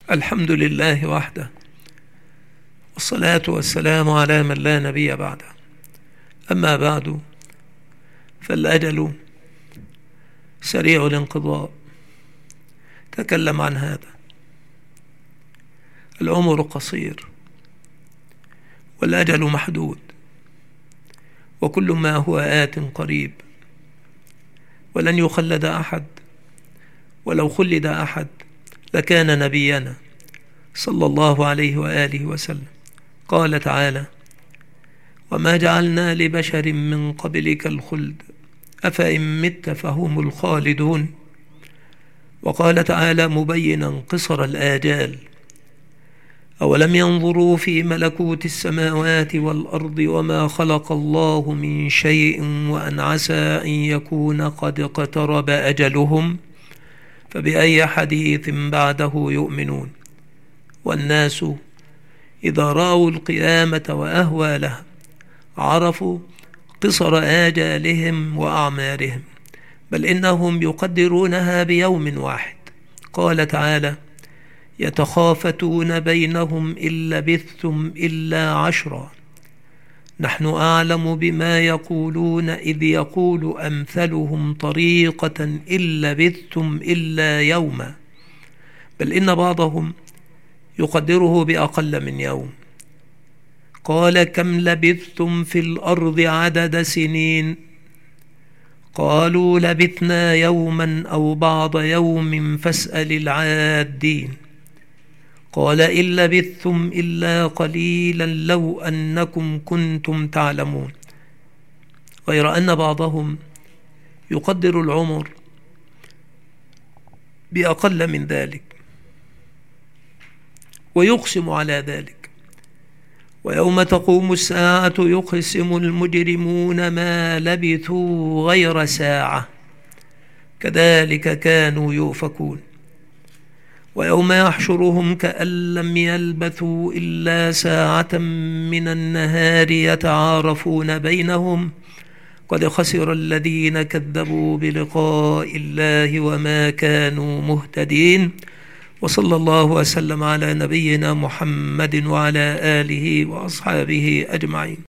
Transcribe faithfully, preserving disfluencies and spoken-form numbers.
الحمد لله وحده، والصلاة والسلام على من لا نبي بعده. أما بعد، فالأجل سريع الانقضاء. تكلم عن هذا. العمر قصير والأجل محدود، وكل ما هو آت قريب، ولن يخلد أحد، ولو خلد أحد لكان نبينا صلى الله عليه وآله وسلم. قال تعالى: وما جعلنا لبشر من قبلك الخلد أفإن مت فهم الخالدون. وقال تعالى مبينا قصر الآجال: أولم ينظروا في ملكوت السماوات والأرض وما خلق الله من شيء وأن عسى أن يكون قد اقترب أجلهم فبأي حديث بعده يؤمنون. والناس إذا رأوا القيامة وأهوالها عرفوا قصر آجالهم وأعمارهم، بل إنهم يقدرونها بيوم واحد. قال تعالى: يتخافتون بينهم إن لبثتم إلا عشرا نحن أعلم بما يقولون إذ يقول أمثلهم طريقة إن لبثتم إلا يوما، بل إن بعضهم يقدره بأقل من يوم. قال: كم لبثتم في الأرض عدد سنين؟ قالوا: لبثنا يوما أو بعض يوم فاسأل العادين. قال: إن لبثتم إلا قليلا لو أنكم كنتم تعلمون. غير أن بعضهم يقدر العمر بأقل من ذلك ويقسم على ذلك. ويوم تقوم الساعة يقسم المجرمون ما لبثوا غير ساعة كذلك كانوا يؤفكون. ويوم يحشرهم كأن لم يلبثوا إلا ساعة من النهار يتعارفون بينهم قد خسر الذين كذبوا بلقاء الله وما كانوا مهتدين. وصلى الله وسلم على نبينا محمد وعلى آله وأصحابه أجمعين.